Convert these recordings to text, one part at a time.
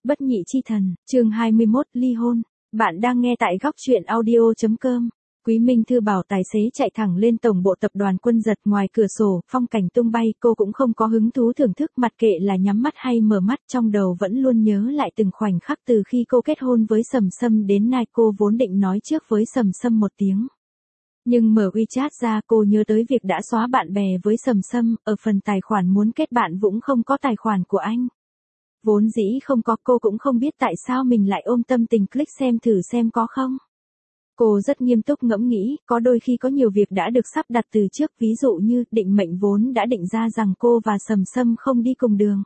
Bất nhị chi thần, chương 21, ly hôn. Bạn đang nghe tại góc truyện audio.com. Quý Minh Thư bảo tài xế chạy thẳng lên tổng bộ tập đoàn Quân Giật. Ngoài cửa sổ, phong cảnh tung bay, cô cũng không có hứng thú thưởng thức, mặc kệ là nhắm mắt hay mở mắt, trong đầu vẫn luôn nhớ lại từng khoảnh khắc từ khi cô kết hôn với Sầm Sâm đến nay. Cô vốn định nói trước với Sầm Sâm một tiếng, nhưng mở WeChat ra cô nhớ tới việc đã xóa bạn bè với Sầm Sâm, ở phần tài khoản muốn kết bạn cũng không có tài khoản của anh. Vốn dĩ không có, cô cũng không biết tại sao mình lại ôm tâm tình click xem thử xem có không. Cô rất nghiêm túc ngẫm nghĩ, có đôi khi có nhiều việc đã được sắp đặt từ trước, ví dụ như định mệnh vốn đã định ra rằng cô và Sầm Sâm không đi cùng đường.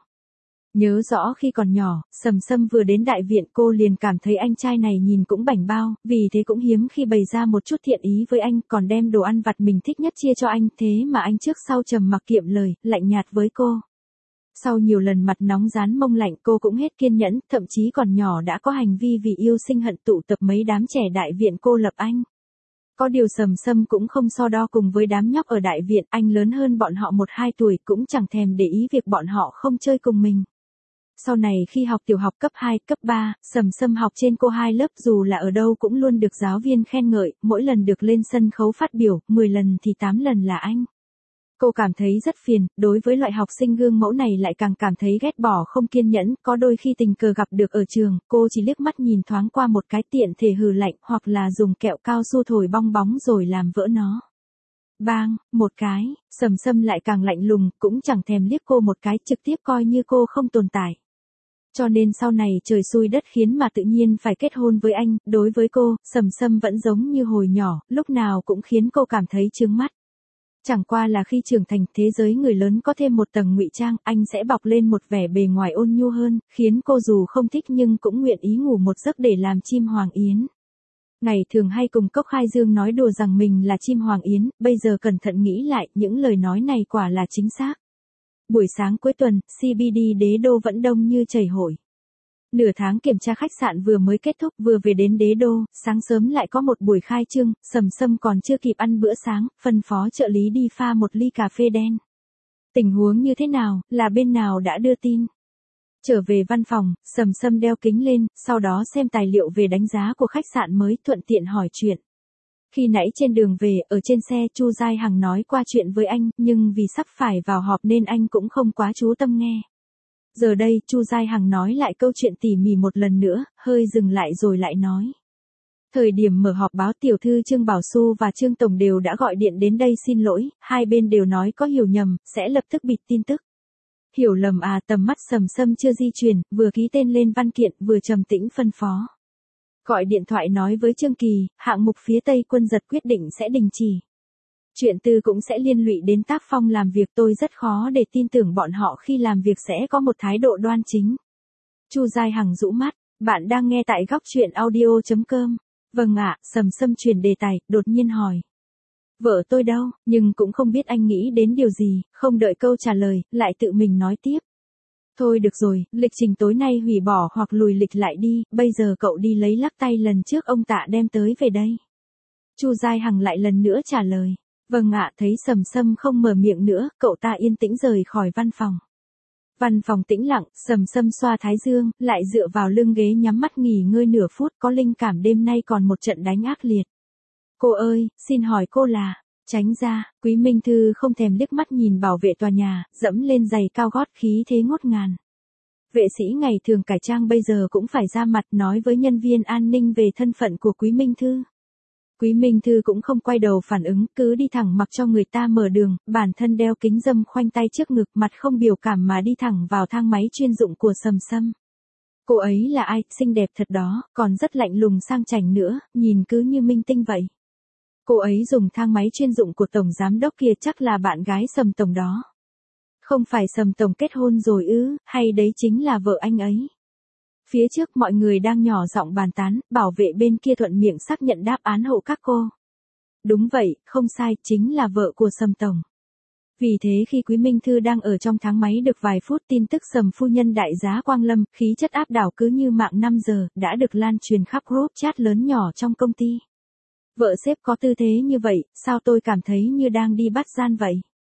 Nhớ rõ khi còn nhỏ, Sầm Sâm vừa đến đại viện cô liền cảm thấy anh trai này nhìn cũng bảnh bao, vì thế cũng hiếm khi bày ra một chút thiện ý với anh, còn đem đồ ăn vặt mình thích nhất chia cho anh, thế mà anh trước sau trầm mặc kiệm lời, lạnh nhạt với cô. Sau nhiều lần mặt nóng rán mông lạnh cô cũng hết kiên nhẫn, thậm chí còn nhỏ đã có hành vi vì yêu sinh hận tụ tập mấy đám trẻ đại viện cô lập anh. Có điều Sầm Sâm cũng không so đo cùng với đám nhóc ở đại viện, anh lớn hơn bọn họ 1-2 tuổi cũng chẳng thèm để ý việc bọn họ không chơi cùng mình. Sau này khi học tiểu học cấp 2, cấp 3, Sầm Sâm học trên cô 2 lớp, dù là ở đâu cũng luôn được giáo viên khen ngợi, mỗi lần được lên sân khấu phát biểu, 10 lần thì 8 lần là anh. Cô cảm thấy rất phiền, đối với loại học sinh gương mẫu này lại càng cảm thấy ghét bỏ không kiên nhẫn, có đôi khi tình cờ gặp được ở trường, cô chỉ liếc mắt nhìn thoáng qua một cái tiện thể hừ lạnh, hoặc là dùng kẹo cao su thổi bong bóng rồi làm vỡ nó. Bang, một cái, Sầm Sâm lại càng lạnh lùng, cũng chẳng thèm liếc cô một cái, trực tiếp coi như cô không tồn tại. Cho nên sau này trời xui đất khiến mà tự nhiên phải kết hôn với anh, đối với cô, Sầm Sâm vẫn giống như hồi nhỏ, lúc nào cũng khiến cô cảm thấy chướng mắt. Chẳng qua là khi trưởng thành, thế giới người lớn có thêm một tầng ngụy trang, anh sẽ bọc lên một vẻ bề ngoài ôn nhu hơn, khiến cô dù không thích nhưng cũng nguyện ý ngủ một giấc để làm chim hoàng yến. Ngày thường hay cùng Cốc Khai Dương nói đùa rằng mình là chim hoàng yến, bây giờ cẩn thận nghĩ lại, những lời nói này quả là chính xác. Buổi sáng cuối tuần, CBD Đế Đô vẫn đông như chảy hội. Nửa tháng kiểm tra khách sạn vừa mới kết thúc, vừa về đến Đế Đô, sáng sớm lại có một buổi khai trương, Sầm Sâm còn chưa kịp ăn bữa sáng, phân phó trợ lý đi pha một ly cà phê đen. Tình huống như thế nào, là bên nào đã đưa tin? Trở về văn phòng, Sầm Sâm đeo kính lên, sau đó xem tài liệu về đánh giá của khách sạn mới, thuận tiện hỏi chuyện. Khi nãy trên đường về, ở trên xe, Chu Giai Hằng nói qua chuyện với anh, nhưng vì sắp phải vào họp nên anh cũng không quá chú tâm nghe. Giờ đây, Chu Giai Hằng nói lại câu chuyện tỉ mỉ một lần nữa, hơi dừng lại rồi lại nói. Thời điểm mở họp báo, tiểu thư Trương Bảo Xu và Trương Tổng đều đã gọi điện đến đây xin lỗi, hai bên đều nói có hiểu nhầm, sẽ lập tức bịt tin tức. Hiểu lầm à? Tầm mắt Sầm Sâm chưa di chuyển, vừa ký tên lên văn kiện, vừa trầm tĩnh phân phó. Gọi điện thoại nói với Trương Kỳ, hạng mục phía Tây Quân Giật quyết định sẽ đình chỉ. Chuyện tư cũng sẽ liên lụy đến tác phong làm việc, tôi rất khó để tin tưởng bọn họ khi làm việc sẽ có một thái độ đoan chính. Chu Giai Hằng rũ mắt, bạn đang nghe tại góc truyện audio.com. Vâng ạ, Sầm Sâm chuyển đề tài, đột nhiên hỏi. Vợ tôi đâu, nhưng cũng không biết anh nghĩ đến điều gì, không đợi câu trả lời, lại tự mình nói tiếp. Thôi được rồi, lịch trình tối nay hủy bỏ hoặc lùi lịch lại đi, bây giờ cậu đi lấy lắc tay lần trước ông Tạ đem tới về đây. Chu Giai Hằng lại lần nữa trả lời. Vâng ạ, thấy Sầm Sâm không mở miệng nữa, cậu ta yên tĩnh rời khỏi văn phòng. Văn phòng tĩnh lặng, Sầm Sâm xoa thái dương, lại dựa vào lưng ghế nhắm mắt nghỉ ngơi nửa phút, có linh cảm đêm nay còn một trận đánh ác liệt. Cô ơi, xin hỏi cô là... Tránh ra, Quý Minh Thư không thèm liếc mắt nhìn bảo vệ tòa nhà, dẫm lên giày cao gót khí thế ngút ngàn. Vệ sĩ ngày thường cải trang bây giờ cũng phải ra mặt nói với nhân viên an ninh về thân phận của Quý Minh Thư. Quý Minh Thư cũng không quay đầu phản ứng, cứ đi thẳng mặc cho người ta mở đường, bản thân đeo kính râm khoanh tay trước ngực, mặt không biểu cảm mà đi thẳng vào thang máy chuyên dụng của Sầm Sâm. Cô ấy là ai, xinh đẹp thật đó, còn rất lạnh lùng sang chảnh nữa, nhìn cứ như minh tinh vậy. Cô ấy dùng thang máy chuyên dụng của Tổng Giám Đốc kia, chắc là bạn gái Sầm Tổng đó. Không phải Sầm Tổng kết hôn rồi ư, hay đấy chính là vợ anh ấy. Phía trước mọi người đang nhỏ giọng bàn tán, bảo vệ bên kia thuận miệng xác nhận đáp án hộ các cô. Đúng vậy, không sai, chính là vợ của Sầm Tổng. Vì thế khi Quý Minh Thư đang ở trong thang máy được vài phút, tin tức Sầm phu nhân đại giá Quang Lâm, khí chất áp đảo cứ như mạng 5 giờ, đã được lan truyền khắp group chat lớn nhỏ trong công ty. Vợ sếp có tư thế như vậy, sao tôi cảm thấy như đang đi bắt gian vậy?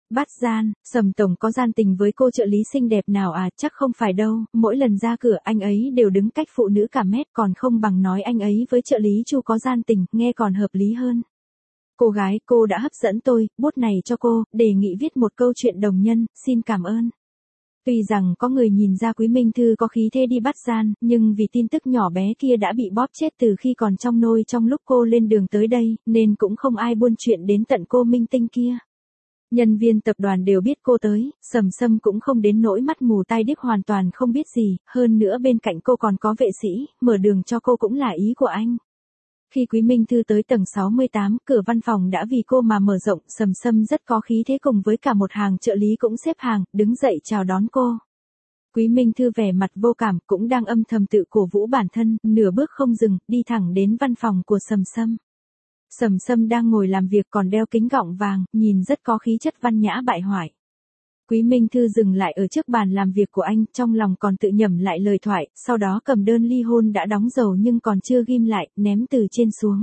Bắt gian, Sầm tổng có gian tình với cô trợ lý xinh đẹp nào à? Chắc không phải đâu, mỗi lần ra cửa anh ấy đều đứng cách phụ nữ cả mét, còn không bằng nói anh ấy với trợ lý Chu có gian tình, nghe còn hợp lý hơn. Cô gái, cô đã hấp dẫn tôi, bút này cho cô, đề nghị viết một câu chuyện đồng nhân, xin cảm ơn. Tuy rằng có người nhìn ra Quý Minh Thư có khí thế đi bắt gian, nhưng vì tin tức nhỏ bé kia đã bị bóp chết từ khi còn trong nôi trong lúc cô lên đường tới đây, nên cũng không ai buôn chuyện đến tận cô minh tinh kia. Nhân viên tập đoàn đều biết cô tới, Sầm Sâm cũng không đến nỗi mắt mù tai điếc hoàn toàn không biết gì, hơn nữa bên cạnh cô còn có vệ sĩ, mở đường cho cô cũng là ý của anh. Khi Quý Minh Thư tới tầng 68, cửa văn phòng đã vì cô mà mở rộng, Sầm Sâm rất có khí thế cùng với cả một hàng trợ lý cũng xếp hàng, đứng dậy chào đón cô. Quý Minh Thư vẻ mặt vô cảm, cũng đang âm thầm tự cổ vũ bản thân, nửa bước không dừng, đi thẳng đến văn phòng của Sầm Sâm. Sầm Sâm đang ngồi làm việc còn đeo kính gọng vàng, nhìn rất có khí chất văn nhã bại hoại. Quý Minh Thư dừng lại ở trước bàn làm việc của anh, trong lòng còn tự nhẩm lại lời thoại, sau đó cầm đơn ly hôn đã đóng dấu nhưng còn chưa ghim lại, ném từ trên xuống.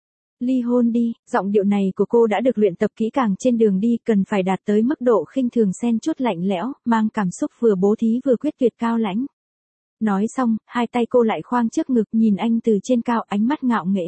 Ly hôn đi, giọng điệu này của cô đã được luyện tập kỹ càng trên đường đi, cần phải đạt tới mức độ khinh thường xen chút lạnh lẽo, mang cảm xúc vừa bố thí vừa quyết tuyệt cao lãnh. Nói xong, hai tay cô lại khoang trước ngực nhìn anh từ trên cao, ánh mắt ngạo nghễ.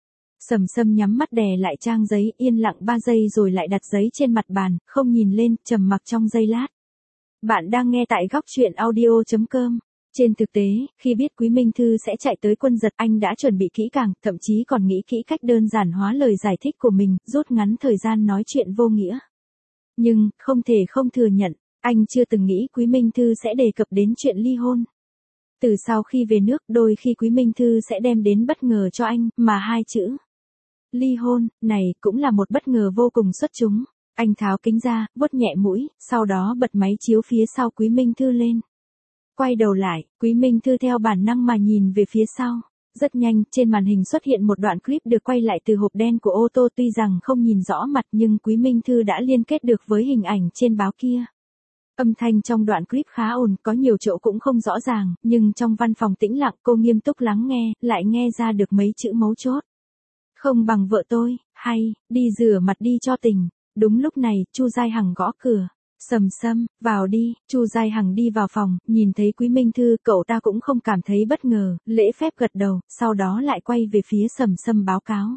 Sầm Sâm nhắm mắt đè lại trang giấy, yên lặng 3 giây rồi lại đặt giấy trên mặt bàn, không nhìn lên, trầm mặc trong giây lát. Bạn đang nghe tại góc truyện audio.com. Trên thực tế, khi biết Quý Minh Thư sẽ chạy tới Quân Giật, anh đã chuẩn bị kỹ càng, thậm chí còn nghĩ kỹ cách đơn giản hóa lời giải thích của mình, rút ngắn thời gian nói chuyện vô nghĩa. Nhưng, không thể không thừa nhận, anh chưa từng nghĩ Quý Minh Thư sẽ đề cập đến chuyện ly hôn. Từ sau khi về nước, đôi khi Quý Minh Thư sẽ đem đến bất ngờ cho anh, mà hai chữ ly hôn, này, cũng là một bất ngờ vô cùng xuất chúng. Anh tháo kính ra, vuốt nhẹ mũi, sau đó bật máy chiếu phía sau Quý Minh Thư lên. Quay đầu lại, Quý Minh Thư theo bản năng mà nhìn về phía sau. Rất nhanh, trên màn hình xuất hiện một đoạn clip được quay lại từ hộp đen của ô tô, tuy rằng không nhìn rõ mặt nhưng Quý Minh Thư đã liên kết được với hình ảnh trên báo kia. Âm thanh trong đoạn clip khá ồn, có nhiều chỗ cũng không rõ ràng, nhưng trong văn phòng tĩnh lặng cô nghiêm túc lắng nghe, lại nghe ra được mấy chữ mấu chốt. Không bằng vợ tôi, hay, đi rửa mặt đi cho tỉnh. Đúng lúc này, Chu Giai Hằng gõ cửa. Sầm Sâm, vào đi. Chu Giai Hằng đi vào phòng, nhìn thấy Quý Minh Thư, cậu ta cũng không cảm thấy bất ngờ, lễ phép gật đầu, sau đó lại quay về phía Sầm Sâm báo cáo.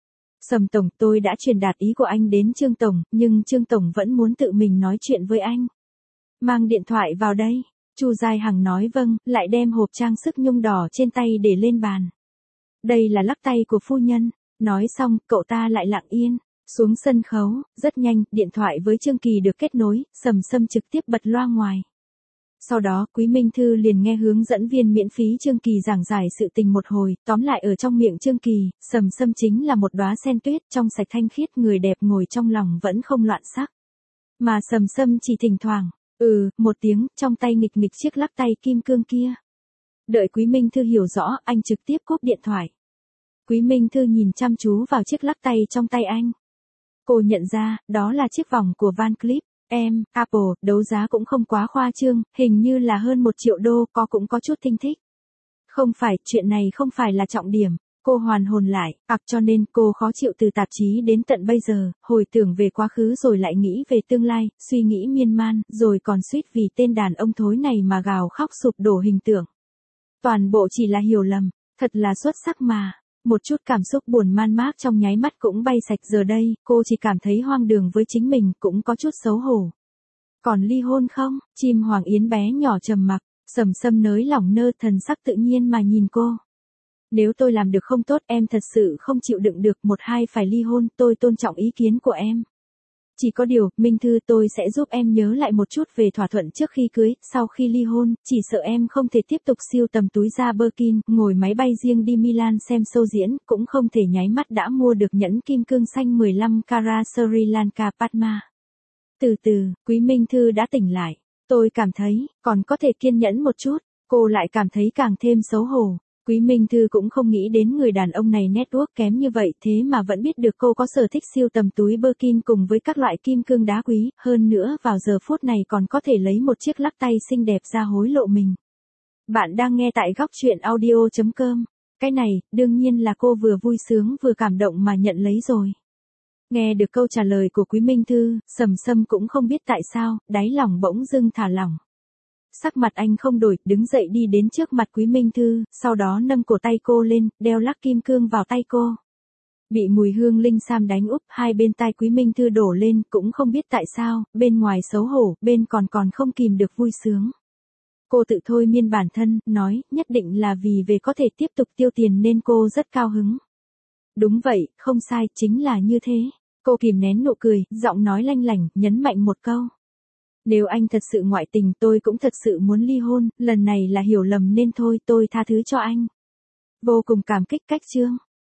Sầm Tổng, tôi đã truyền đạt ý của anh đến Trương Tổng, nhưng Trương Tổng vẫn muốn tự mình nói chuyện với anh. Mang điện thoại vào đây. Chu Giai Hằng nói vâng, lại đem hộp trang sức nhung đỏ trên tay để lên bàn. Đây là lắc tay của phu nhân. Nói xong, cậu ta lại lặng yên. Xuống sân khấu, rất nhanh, điện thoại với Trương Kỳ được kết nối, Sầm Sâm trực tiếp bật loa ngoài. Sau đó, Quý Minh Thư liền nghe hướng dẫn viên miễn phí Trương Kỳ giảng giải sự tình một hồi, tóm lại ở trong miệng Trương Kỳ, Sầm Sâm chính là một đóa sen tuyết, trong sạch thanh khiết, người đẹp ngồi trong lòng vẫn không loạn sắc. Mà Sầm Sâm chỉ thỉnh thoảng, một tiếng, trong tay nghịch nghịch chiếc lắc tay kim cương kia. Đợi Quý Minh Thư hiểu rõ, anh trực tiếp cúp điện thoại. Quý Minh Thư nhìn chăm chú vào chiếc lắc tay trong tay anh. Cô nhận ra, đó là chiếc vòng của Van Cleef, Apple, đấu giá cũng không quá khoa trương, hình như là hơn 1 triệu đô, cũng có chút thinh thích. Không phải, chuyện này không phải là trọng điểm. Cô hoàn hồn lại, cho nên cô khó chịu từ tạp chí đến tận bây giờ, hồi tưởng về quá khứ rồi lại nghĩ về tương lai, suy nghĩ miên man, rồi còn suýt vì tên đàn ông thối này mà gào khóc sụp đổ hình tượng. Toàn bộ chỉ là hiểu lầm, thật là xuất sắc mà. Một chút cảm xúc buồn man mác trong nháy mắt cũng bay sạch, giờ đây, cô chỉ cảm thấy hoang đường với chính mình, cũng có chút xấu hổ. Còn ly hôn không? Chim hoàng yến bé nhỏ trầm mặc, Sầm Sâm nới lỏng nơ, thần sắc tự nhiên mà nhìn cô. Nếu tôi làm được không tốt, em thật sự không chịu đựng được, 1-2 phải ly hôn, tôi tôn trọng ý kiến của em. Chỉ có điều, Minh Thư, tôi sẽ giúp em nhớ lại một chút về thỏa thuận trước khi cưới, sau khi ly hôn, chỉ sợ em không thể tiếp tục sưu tầm túi da Birkin, ngồi máy bay riêng đi Milan xem show diễn, cũng không thể nháy mắt đã mua được nhẫn kim cương xanh 15 carat Sri Lanka Padma. Từ từ, Quý Minh Thư đã tỉnh lại. Tôi cảm thấy, còn có thể kiên nhẫn một chút, cô lại cảm thấy càng thêm xấu hổ. Quý Minh Thư cũng không nghĩ đến người đàn ông này network kém như vậy, thế mà vẫn biết được cô có sở thích sưu tầm túi Birkin cùng với các loại kim cương đá quý, hơn nữa vào giờ phút này còn có thể lấy một chiếc lắc tay xinh đẹp ra hối lộ mình. Bạn đang nghe tại góc truyện audio.com. Cái này, đương nhiên là cô vừa vui sướng vừa cảm động mà nhận lấy rồi. Nghe được câu trả lời của Quý Minh Thư, Sầm Sâm cũng không biết tại sao, đáy lòng bỗng dưng thả lỏng. Sắc mặt anh không đổi, đứng dậy đi đến trước mặt Quý Minh Thư, sau đó nâng cổ tay cô lên, đeo lắc kim cương vào tay cô. Bị mùi hương linh sam đánh úp, hai bên tai Quý Minh Thư đổ lên, cũng không biết tại sao, bên ngoài xấu hổ, bên còn không kìm được vui sướng. Cô tự thôi miên bản thân, nói, nhất định là vì về có thể tiếp tục tiêu tiền nên cô rất cao hứng. Đúng vậy, không sai, chính là như thế. Cô kìm nén nụ cười, giọng nói lanh lảnh, nhấn mạnh một câu. Nếu anh thật sự ngoại tình tôi cũng thật sự muốn ly hôn, lần này là hiểu lầm nên thôi tôi tha thứ cho anh. Vô cùng cảm kích Cách Trương.